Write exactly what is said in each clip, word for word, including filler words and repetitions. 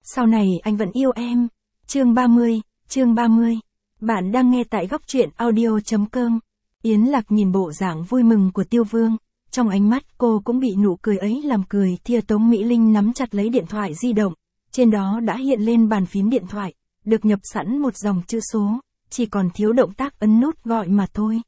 Sau này anh vẫn yêu em. Chương ba mươi, chương ba mươi. Bạn đang nghe tại góc truyện audio chấm com. Yến Lạc nhìn bộ dạng vui mừng của Tiêu Vương, trong ánh mắt cô cũng bị nụ cười ấy làm cười. Thìa Tống Mỹ Linh nắm chặt lấy điện thoại di động, trên đó đã hiện lên bàn phím điện thoại, được nhập sẵn một dòng chữ số, chỉ còn thiếu động tác ấn nút gọi mà thôi.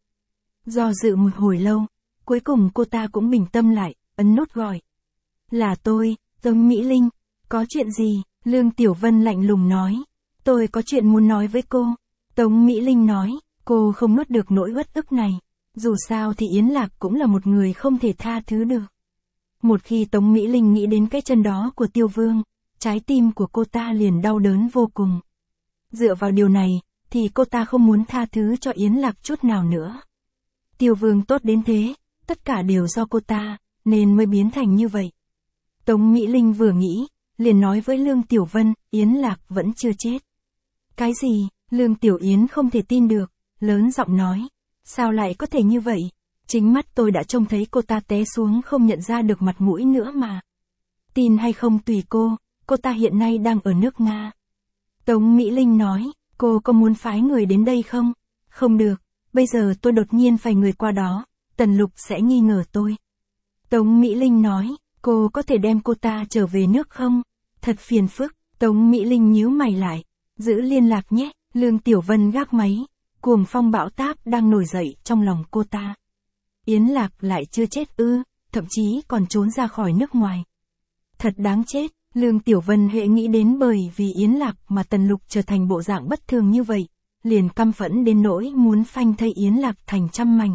Do dự một hồi lâu, cuối cùng cô ta cũng bình tâm lại, ấn nút gọi. Là tôi, Tống Mỹ Linh, có chuyện gì? Lương Tiểu Vân lạnh lùng nói. Tôi có chuyện muốn nói với cô. Tống Mỹ Linh nói, cô không nuốt được nỗi uất ức này. Dù sao thì Yến Lạc cũng là một người không thể tha thứ được. Một khi Tống Mỹ Linh nghĩ đến cái chân đó của Tiêu Vương, trái tim của cô ta liền đau đớn vô cùng. Dựa vào điều này, thì cô ta không muốn tha thứ cho Yến Lạc chút nào nữa. Tiêu Vương tốt đến thế, tất cả đều do cô ta, nên mới biến thành như vậy. Tống Mỹ Linh vừa nghĩ, liền nói với Lương Tiểu Vân, Yến Lạc vẫn chưa chết. Cái gì? Lương Tiểu Yến không thể tin được, lớn giọng nói. Sao lại có thể như vậy? Chính mắt tôi đã trông thấy cô ta té xuống không nhận ra được mặt mũi nữa mà. Tin hay không tùy cô, cô ta hiện nay đang ở nước Nga. Tống Mỹ Linh nói, cô có muốn phái người đến đây không? Không được, bây giờ tôi đột nhiên phải người qua đó, Tần Lục sẽ nghi ngờ tôi. Tống Mỹ Linh nói, cô có thể đem cô ta trở về nước không? Thật phiền phức. Tống Mỹ Linh nhíu mày lại. Giữ liên lạc nhé. Lương Tiểu Vân gác máy. Cuồng phong bão táp đang nổi dậy trong lòng cô ta. Yến Lạc lại chưa chết ư, thậm chí còn trốn ra khỏi nước ngoài. Thật đáng chết. Lương Tiểu Vân hệ nghĩ đến bởi vì Yến Lạc mà Tần Lục trở thành bộ dạng bất thường như vậy, liền căm phẫn đến nỗi muốn phanh thây Yến Lạc thành trăm mảnh.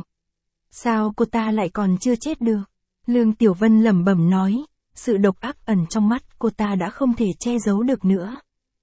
Sao cô ta lại còn chưa chết được? Lương Tiểu Vân lẩm bẩm nói, sự độc ác ẩn trong mắt cô ta đã không thể che giấu được nữa.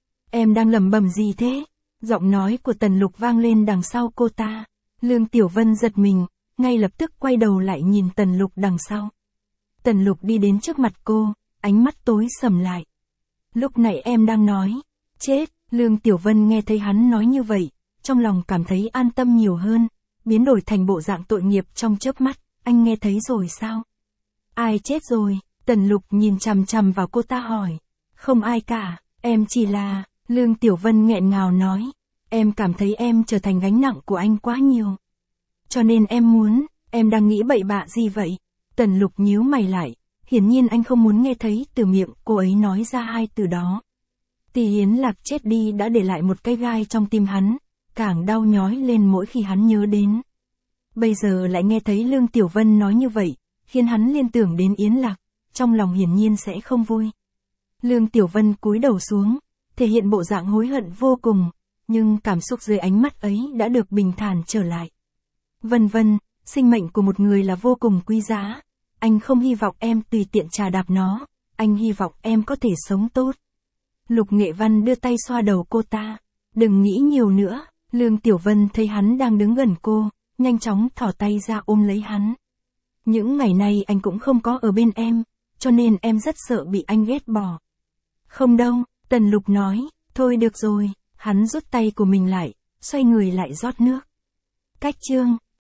Em đang lẩm bẩm gì thế? Giọng nói của Tần Lục vang lên đằng sau cô ta. Lương Tiểu Vân giật mình, ngay lập tức quay đầu lại nhìn Tần Lục đằng sau. Tần Lục đi đến trước mặt cô, ánh mắt tối sầm lại. Lúc nãy em đang nói, chết. Lương Tiểu Vân nghe thấy hắn nói như vậy, trong lòng cảm thấy an tâm nhiều hơn, biến đổi thành bộ dạng tội nghiệp trong chớp mắt. Anh nghe thấy rồi sao? Ai chết rồi? Tần Lục nhìn chằm chằm vào cô ta hỏi. Không ai cả, em chỉ là... Lương Tiểu Vân nghẹn ngào nói. Em cảm thấy em trở thành gánh nặng của anh quá nhiều. Cho nên em muốn, em đang nghĩ bậy bạ gì vậy? Tần Lục nhíu mày lại. Hiển nhiên anh không muốn nghe thấy từ miệng cô ấy nói ra hai từ đó. Tỷ Yến Lạc chết đi đã để lại một cái gai trong tim hắn, càng đau nhói lên mỗi khi hắn nhớ đến. Bây giờ lại nghe thấy Lương Tiểu Vân nói như vậy, khiến hắn liên tưởng đến Yến Lạc, trong lòng hiển nhiên sẽ không vui. Lương Tiểu Vân cúi đầu xuống, thể hiện bộ dạng hối hận vô cùng, nhưng cảm xúc dưới ánh mắt ấy đã được bình thản trở lại. Vân vân, sinh mệnh của một người là vô cùng quý giá, anh không hy vọng em tùy tiện trà đạp nó, anh hy vọng em có thể sống tốt. Lục Nghệ Văn đưa tay xoa đầu cô ta, đừng nghĩ nhiều nữa. Lương Tiểu Vân thấy hắn đang đứng gần cô, nhanh chóng thỏ tay ra ôm lấy hắn. Những ngày này anh cũng không có ở bên em, cho nên em rất sợ bị anh ghét bỏ. Không đâu, Tần Lục nói, thôi được rồi, hắn rút tay của mình lại, xoay người lại rót nước. Cách chương